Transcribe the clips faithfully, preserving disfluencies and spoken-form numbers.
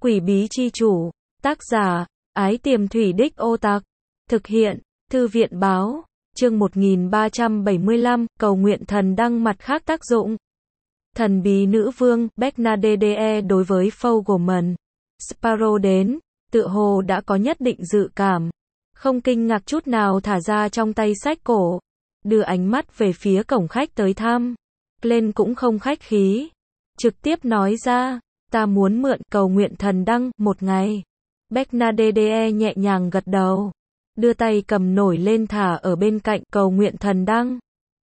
Quỷ bí chi chủ, tác giả, Ái Tiềm Thủy Đích Ô Tạc, thực hiện, Thư viện báo, chương một nghìn ba trăm bảy mươi lăm, cầu nguyện thần đăng mặt khác tác dụng. Thần bí nữ vương, Bernadette đối với Fogelman, Sparrow đến, tựa hồ đã có nhất định dự cảm. Không kinh ngạc chút nào thả ra trong tay sách cổ, đưa ánh mắt về phía cổng khách tới thăm. Glenn cũng không khách khí, trực tiếp nói ra, ta muốn mượn cầu nguyện thần đăng, một ngày. Bernadette nhẹ nhàng gật đầu, đưa tay cầm nổi lên thả ở bên cạnh cầu nguyện thần đăng.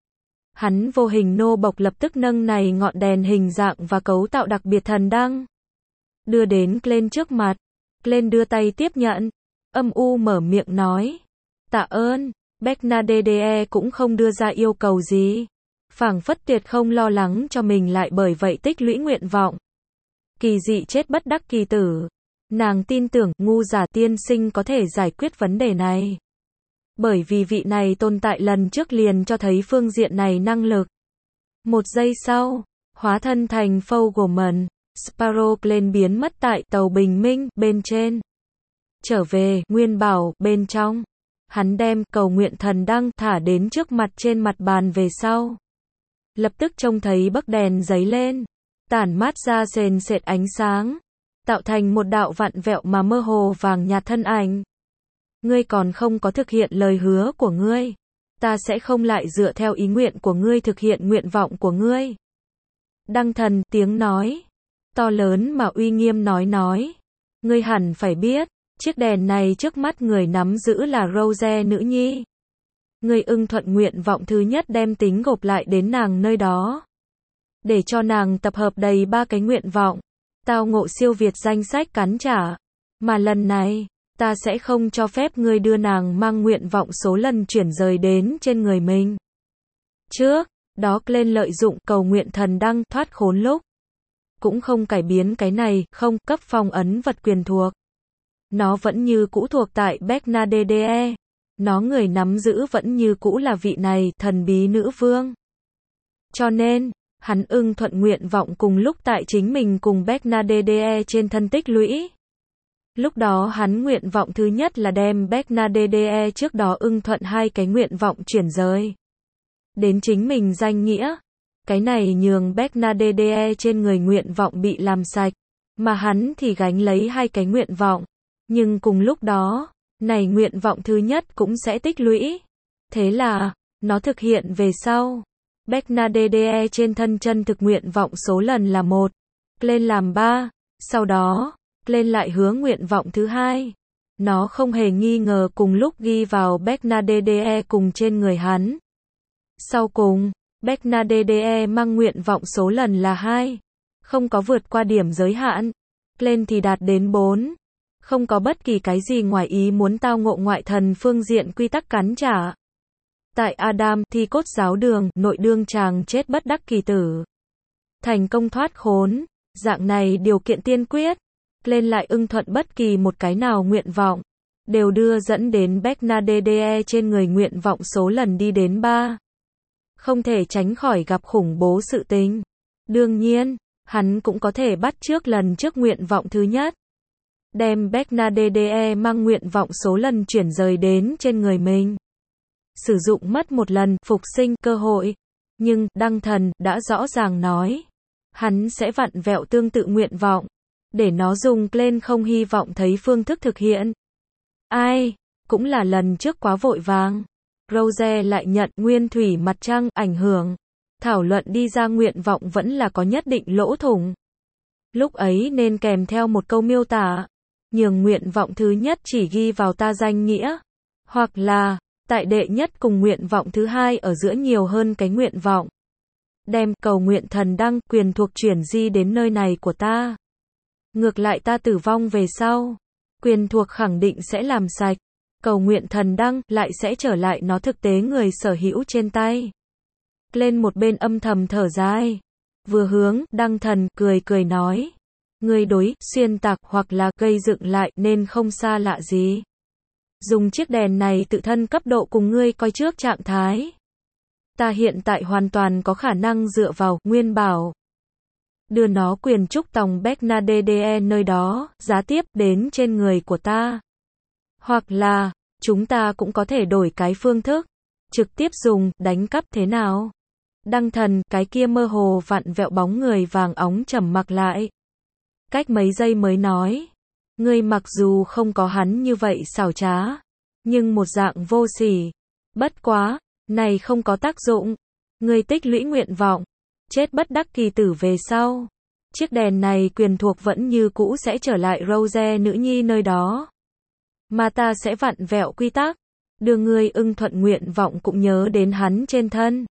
Hắn vô hình nô bộc lập tức nâng này ngọn đèn hình dạng và cấu tạo đặc biệt thần đăng, đưa đến Glenn trước mặt. Glenn đưa tay tiếp nhận, âm u mở miệng nói, tạ ơn. Bernadette cũng không đưa ra yêu cầu gì, phảng phất tuyệt không lo lắng cho mình lại bởi vậy tích lũy nguyện vọng. Kỳ dị chết bất đắc kỳ tử, nàng tin tưởng ngu giả tiên sinh có thể giải quyết vấn đề này, bởi vì vị này tồn tại lần trước liền cho thấy phương diện này năng lực. Một giây sau, hóa thân thành Fogelman, Sparrow Glenn biến mất tại tàu bình minh bên trên, trở về nguyên bảo bên trong. Hắn đem cầu nguyện thần đăng thả đến trước mặt trên mặt bàn về sau, lập tức trông thấy bấc đèn giấy lên, tản mát ra sền sệt ánh sáng, tạo thành một đạo vặn vẹo mà mơ hồ vàng nhạt thân ảnh. Ngươi còn không có thực hiện lời hứa của ngươi, ta sẽ không lại dựa theo ý nguyện của ngươi thực hiện nguyện vọng của ngươi. Đăng thần tiếng nói to lớn mà uy nghiêm nói nói, ngươi hẳn phải biết, chiếc đèn này trước mắt người nắm giữ là Rose nữ nhi. Ngươi ưng thuận nguyện vọng thứ nhất đem tính gộp lại đến nàng nơi đó, để cho nàng tập hợp đầy ba cái nguyện vọng, tao ngộ siêu việt danh sách cắn trả. Mà lần này, ta sẽ không cho phép ngươi đưa nàng mang nguyện vọng số lần chuyển rời đến trên người mình. Trước đó Glenn lợi dụng cầu nguyện thần đăng thoát khốn lúc, cũng không cải biến cái này, không cấp phong ấn vật quyền thuộc. Nó vẫn như cũ thuộc tại Bernadette, nó người nắm giữ vẫn như cũ là vị này, thần bí nữ vương. Cho nên, hắn ưng thuận nguyện vọng cùng lúc tại chính mình cùng Bernadette trên thân tích lũy. Lúc đó hắn nguyện vọng thứ nhất là đem Bernadette trước đó ưng thuận hai cái nguyện vọng chuyển rời đến chính mình danh nghĩa. Cái này nhường Bernadette trên người nguyện vọng bị làm sạch, mà hắn thì gánh lấy hai cái nguyện vọng. Nhưng cùng lúc đó, này nguyện vọng thứ nhất cũng sẽ tích lũy. Thế là, nó thực hiện về sau. Bernadette trên thân chân thực nguyện vọng số lần là một, lên làm ba, sau đó, lên lại hứa nguyện vọng thứ hai. Nó không hề nghi ngờ cùng lúc ghi vào Bernadette cùng trên người hắn. Sau cùng, Bernadette mang nguyện vọng số lần là hai, không có vượt qua điểm giới hạn. Lên thì đạt đến bốn. Không có bất kỳ cái gì ngoài ý muốn tao ngộ ngoại thần phương diện quy tắc cắn trả. Tại Adam thi cốt giáo đường, nội đương chàng chết bất đắc kỳ tử, thành công thoát khốn, dạng này điều kiện tiên quyết, lên lại ưng thuận bất kỳ một cái nào nguyện vọng, đều đưa dẫn đến Bernadette trên người nguyện vọng số lần đi đến ba. Không thể tránh khỏi gặp khủng bố sự tình. Đương nhiên, hắn cũng có thể bắt chước lần trước nguyện vọng thứ nhất, đem Bernadette mang nguyện vọng số lần chuyển rời đến trên người mình. Sử dụng mất một lần phục sinh cơ hội. Nhưng, đăng thần đã rõ ràng nói, hắn sẽ vặn vẹo tương tự nguyện vọng, để nó dùng lên không hy vọng thấy phương thức thực hiện. Ai, cũng là lần trước quá vội vàng. Rose lại nhận nguyên thủy mặt trăng ảnh hưởng. Thảo luận đi ra nguyện vọng vẫn là có nhất định lỗ thủng. Lúc ấy nên kèm theo một câu miêu tả, nhường nguyện vọng thứ nhất chỉ ghi vào ta danh nghĩa, hoặc là, tại đệ nhất cùng nguyện vọng thứ hai ở giữa nhiều hơn cái nguyện vọng. Đem cầu nguyện thần đăng quyền thuộc chuyển di đến nơi này của ta. Ngược lại ta tử vong về sau, quyền thuộc khẳng định sẽ làm sạch, cầu nguyện thần đăng lại sẽ trở lại nó thực tế người sở hữu trên tay. Lên một bên âm thầm thở dài, vừa hướng đăng thần cười cười nói, ngươi đối xuyên tạc hoặc là gây dựng lại nên không xa lạ gì. Dùng chiếc đèn này tự thân cấp độ cùng ngươi coi trước trạng thái. Ta hiện tại hoàn toàn có khả năng dựa vào nguyên bảo đưa nó quyền trúc tòng Bernadette nơi đó, giá tiếp đến trên người của ta. Hoặc là, chúng ta cũng có thể đổi cái phương thức, trực tiếp dùng, đánh cắp thế nào? Đăng Thần, cái kia mơ hồ vặn vẹo bóng người vàng óng trầm mặc lại. Cách mấy giây mới nói, ngươi mặc dù không có hắn như vậy xảo trá, nhưng một dạng vô sỉ. Bất quá, này không có tác dụng. Ngươi tích lũy nguyện vọng, chết bất đắc kỳ tử về sau. Chiếc đèn này quyền thuộc vẫn như cũ sẽ trở lại Rose nữ nhi nơi đó. Mà ta sẽ vặn vẹo quy tắc, đưa ngươi ưng thuận nguyện vọng cũng nhớ đến hắn trên thân.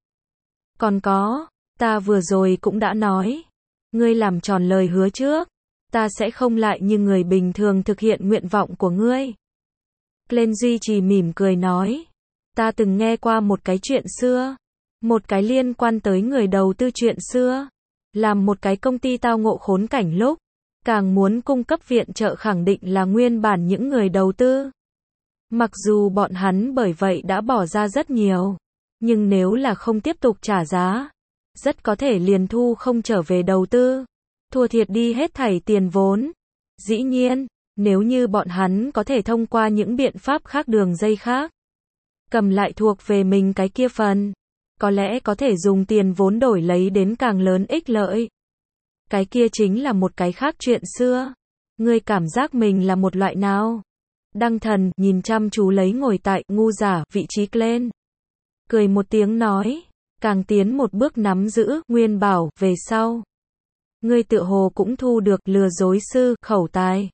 Còn có, ta vừa rồi cũng đã nói, ngươi làm tròn lời hứa trước, ta sẽ không lại như người bình thường thực hiện nguyện vọng của ngươi. Glenn duy trì mỉm cười nói, ta từng nghe qua một cái chuyện xưa, một cái liên quan tới người đầu tư chuyện xưa, làm một cái công ty tao ngộ khốn cảnh lúc, càng muốn cung cấp viện trợ khẳng định là nguyên bản những người đầu tư. Mặc dù bọn hắn bởi vậy đã bỏ ra rất nhiều, nhưng nếu là không tiếp tục trả giá, rất có thể liền thu không trở về đầu tư, thua thiệt đi hết thảy tiền vốn. Dĩ nhiên, nếu như bọn hắn có thể thông qua những biện pháp khác đường dây khác, cầm lại thuộc về mình cái kia phần, có lẽ có thể dùng tiền vốn đổi lấy đến càng lớn ích lợi. Cái kia chính là một cái khác chuyện xưa. Ngươi cảm giác mình là một loại nào? Đăng Thần nhìn chăm chú lấy ngồi tại ngu giả vị trí Glenn, cười một tiếng nói, càng tiến một bước nắm giữ nguyên bảo về sau. Ngươi tựa hồ cũng thu được lừa dối sư khẩu tài.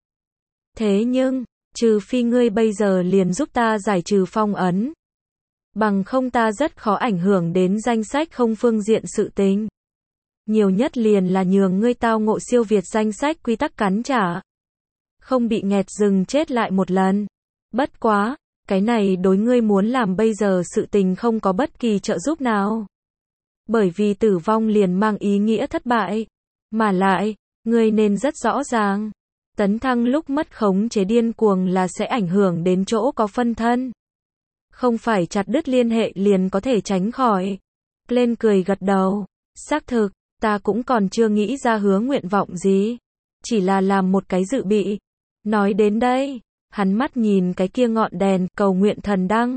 Thế nhưng, trừ phi ngươi bây giờ liền giúp ta giải trừ phong ấn, bằng không ta rất khó ảnh hưởng đến danh sách không phương diện sự tình. Nhiều nhất liền là nhường ngươi tao ngộ siêu việt danh sách quy tắc cắn trả, không bị nghẹt rừng chết lại một lần. Bất quá, cái này đối ngươi muốn làm bây giờ sự tình không có bất kỳ trợ giúp nào. Bởi vì tử vong liền mang ý nghĩa thất bại. Mà lại, ngươi nên rất rõ ràng, tấn thăng lúc mất khống chế điên cuồng là sẽ ảnh hưởng đến chỗ có phân thân. Không phải chặt đứt liên hệ liền có thể tránh khỏi. Glenn cười gật đầu, xác thực, ta cũng còn chưa nghĩ ra hứa nguyện vọng gì, chỉ là làm một cái dự bị. Nói đến đây, hắn mắt nhìn cái kia ngọn đèn, cầu nguyện thần đăng.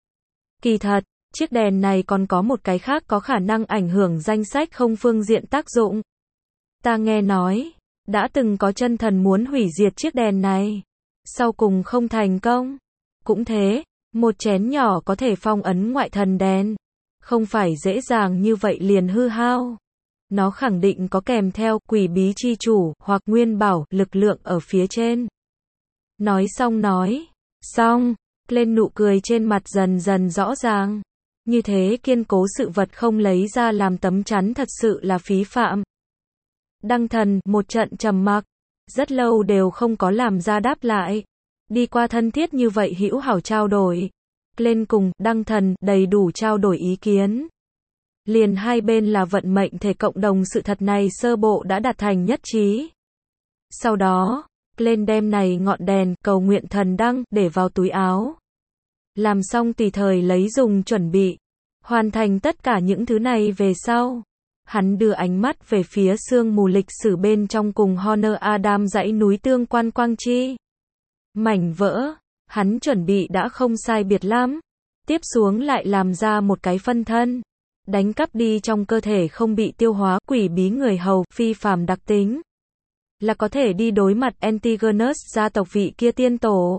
Kỳ thật, chiếc đèn này còn có một cái khác có khả năng ảnh hưởng danh sách không phương diện tác dụng. Ta nghe nói, đã từng có chân thần muốn hủy diệt chiếc đèn này, sau cùng không thành công. Cũng thế, một chén nhỏ có thể phong ấn ngoại thần đèn, không phải dễ dàng như vậy liền hư hao. Nó khẳng định có kèm theo quỷ bí chi chủ hoặc nguyên bảo lực lượng ở phía trên. Nói xong nói, xong, lên nụ cười trên mặt dần dần rõ ràng. Như thế kiên cố sự vật không lấy ra làm tấm chắn thật sự là phí phạm. Đăng Thần một trận trầm mặc, rất lâu đều không có làm ra đáp lại. Đi qua thân thiết như vậy hữu hảo trao đổi, lên cùng Đăng Thần đầy đủ trao đổi ý kiến. Liền hai bên là vận mệnh thể cộng đồng sự thật này sơ bộ đã đạt thành nhất trí. Sau đó, lên đem này ngọn đèn cầu nguyện thần đăng để vào túi áo. Làm xong tùy thời lấy dùng chuẩn bị. Hoàn thành tất cả những thứ này về sau. Hắn đưa ánh mắt về phía sương mù lịch sử bên trong cùng Honor Adam dãy núi tương quan quang chi. Mảnh vỡ, hắn chuẩn bị đã không sai biệt lắm. Tiếp xuống lại làm ra một cái phân thân. Đánh cắp đi trong cơ thể không bị tiêu hóa quỷ bí người hầu phi phàm đặc tính. Là có thể đi đối mặt Antigonus gia tộc vị kia tiên tổ.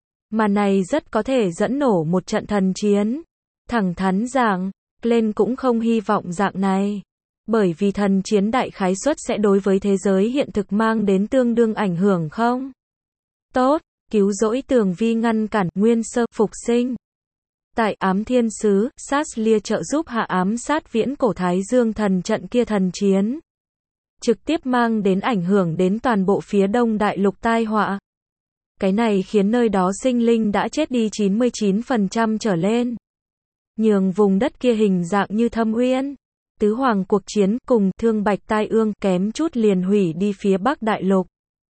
Mà này rất có thể dẫn nổ một trận thần chiến. Thẳng thắn rằng, Glenn cũng không hy vọng dạng này. Bởi vì thần chiến đại khái suất sẽ đối với thế giới hiện thực mang đến tương đương ảnh hưởng không? Tốt, cứu rỗi tường vi ngăn cản nguyên sơ phục sinh. Tại ám thiên sứ, Saslia trợ giúp hạ ám sát viễn cổ Thái Dương thần trận kia thần chiến. Trực tiếp mang đến ảnh hưởng đến toàn bộ phía đông đại lục tai họa. Cái này khiến nơi đó sinh linh đã chết đi chín mươi chín phần trăm trở lên. Nhường vùng đất kia hình dạng như Thâm Uyên. Tứ hoàng cuộc chiến cùng Thương Bạch tai ương kém chút liền hủy đi phía bắc đại lục.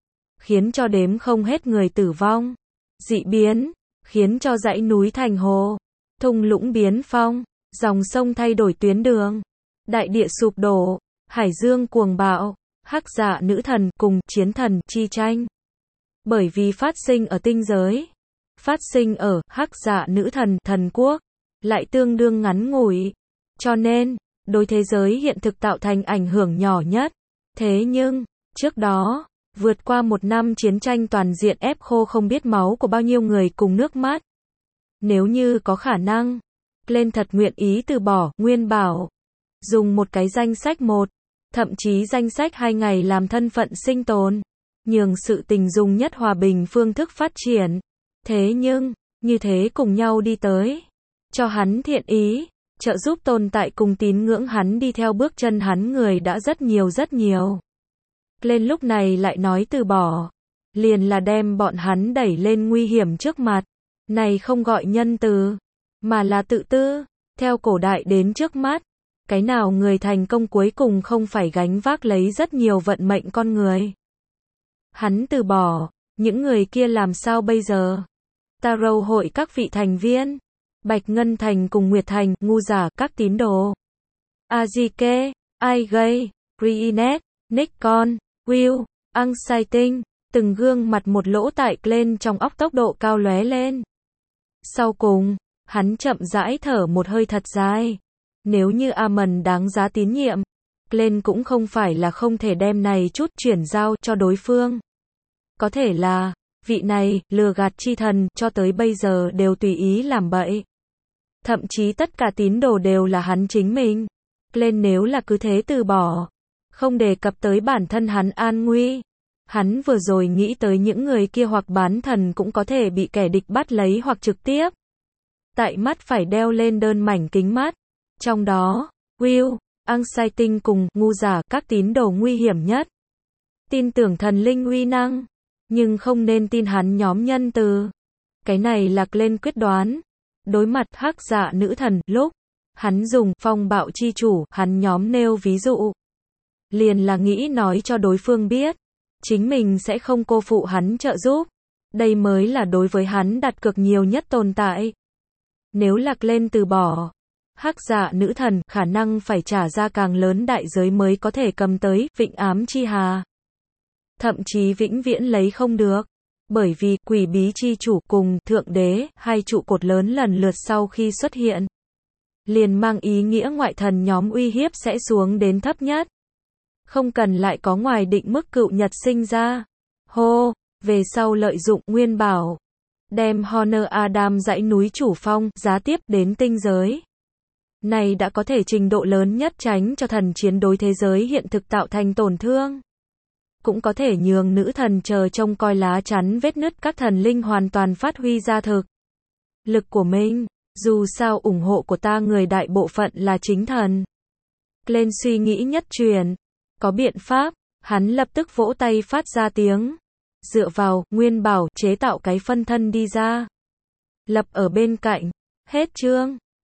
Khiến cho đếm không hết người tử vong. Dị biến, khiến cho dãy núi thành hồ. Thung lũng biến phong, dòng sông thay đổi tuyến đường. Đại địa sụp đổ, hải dương cuồng bạo, Hắc Dạ nữ thần cùng chiến thần chi tranh. Bởi vì phát sinh ở tinh giới, phát sinh ở Hắc Dạ nữ thần thần quốc, lại tương đương ngắn ngủi, cho nên, đối thế giới hiện thực tạo thành ảnh hưởng nhỏ nhất. Thế nhưng, trước đó, vượt qua một năm chiến tranh toàn diện ép khô không biết máu của bao nhiêu người cùng nước mắt. Nếu như có khả năng, lên thật nguyện ý từ bỏ Nguyên Bảo, dùng một cái danh sách một, thậm chí danh sách hai ngày làm thân phận sinh tồn, nhường sự tình dùng nhất hòa bình phương thức phát triển. Thế nhưng, như thế cùng nhau đi tới, cho hắn thiện ý, trợ giúp tồn tại cùng tín ngưỡng hắn đi theo bước chân hắn người đã rất nhiều rất nhiều. Lên lúc này lại nói từ bỏ, liền là đem bọn hắn đẩy lên nguy hiểm trước mặt. Này không gọi nhân từ, mà là tự tư. Theo cổ đại đến trước mắt, cái nào người thành công cuối cùng không phải gánh vác lấy rất nhiều vận mệnh con người. Hắn từ bỏ, những người kia làm sao bây giờ? Tarot hội các vị thành viên, Bạch Ngân Thành cùng Nguyệt Thành, ngu giả các tín đồ. Azike, Aigay, Reenet, Nikon, Will, Anxiety, từng gương mặt một lỗ tại lên trong óc tốc độ cao lóe lên. Sau cùng, hắn chậm rãi thở một hơi thật dài. Nếu như Amon đáng giá tín nhiệm, lên cũng không phải là không thể đem này chút chuyển giao cho đối phương. Có thể là, vị này, lừa gạt chi thần, cho tới bây giờ đều tùy ý làm bậy. Thậm chí tất cả tín đồ đều là hắn chính mình. Lên nếu là cứ thế từ bỏ, không đề cập tới bản thân hắn an nguy. Hắn vừa rồi nghĩ tới những người kia hoặc bán thần cũng có thể bị kẻ địch bắt lấy hoặc trực tiếp. Tại mắt phải đeo lên đơn mảnh kính mắt. Trong đó, Will, Anxiety cùng ngu giả các tín đồ nguy hiểm nhất. Tin tưởng thần linh uy năng, nhưng không nên tin hắn nhóm nhân từ. Cái này lạc lên quyết đoán. Đối mặt Hắc Dạ nữ thần, lúc hắn dùng phong bạo chi chủ, hắn nhóm nêu ví dụ. Liền là nghĩ nói cho đối phương biết, chính mình sẽ không cô phụ hắn trợ giúp. Đây mới là đối với hắn đặt cược nhiều nhất tồn tại. Nếu lạc lên từ bỏ, Hắc Dạ nữ thần khả năng phải trả ra càng lớn đại giới mới có thể cầm tới Vịnh Ám Chi Hà. Thậm chí vĩnh viễn lấy không được. Bởi vì quỷ bí chi chủ cùng thượng đế, hai trụ cột lớn lần lượt sau khi xuất hiện, liền mang ý nghĩa ngoại thần nhóm uy hiếp sẽ xuống đến thấp nhất. Không cần lại có ngoài định mức cựu nhật sinh ra. Hô, về sau lợi dụng Nguyên Bảo, đem Honor Adam dãy núi chủ phong, giá tiếp đến tinh giới. Này đã có thể trình độ lớn nhất tránh cho thần chiến đối thế giới hiện thực tạo thành tổn thương. Cũng có thể nhường nữ thần chờ trông coi lá chắn vết nứt các thần linh hoàn toàn phát huy ra thực lực của mình. Dù sao ủng hộ của ta người đại bộ phận là chính thần. Lên suy nghĩ nhất truyền. Có biện pháp, hắn lập tức vỗ tay phát ra tiếng. Dựa vào, Nguyên Bảo, chế tạo cái phân thân đi ra. Lập ở bên cạnh. Hết chương.